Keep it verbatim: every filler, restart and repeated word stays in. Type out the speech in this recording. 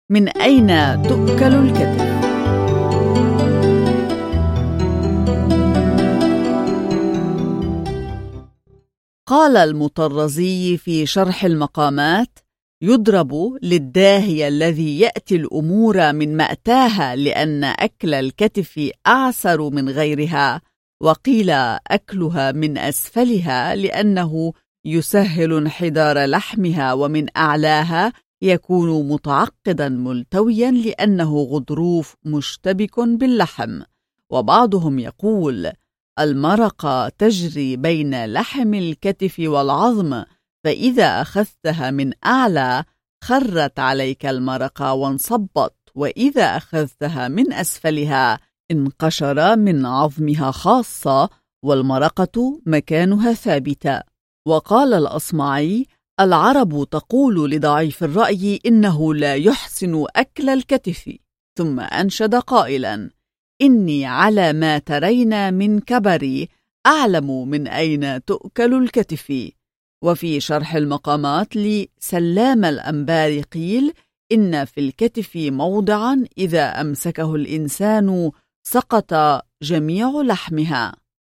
من أين تؤكل الكتف؟ قال المطرزي في شرح المقامات: يضرب للداهية الذي يأتي الأمور من مأتاها لأن أكل الكتف أعسر من غيرها، وقيل أكلها من أسفلها لأنه يسهل انحدار لحمها، ومن أعلاها يكون متعقدا ملتويا لأنه غضروف مشتبك باللحم. وبعضهم يقول: المرقة تجري بين لحم الكتف والعظم، فإذا أخذتها من أعلى خرت عليك المرقة وانصبت، وإذا أخذتها من أسفلها انقشر من عظمها خاصة، والمرقة مكانها ثابتة. وقال الأصمعي: العرب تقول لضعيف الرأي إنه لا يحسن أكل الكتف، ثم أنشد قائلا: إني على ما ترين من كبري أعلم من أين تؤكل الكتف. وفي شرح المقامات لسلام الأنبار قيل: إن في الكتف موضعا إذا أمسكه الإنسان سقط جميع لحمها.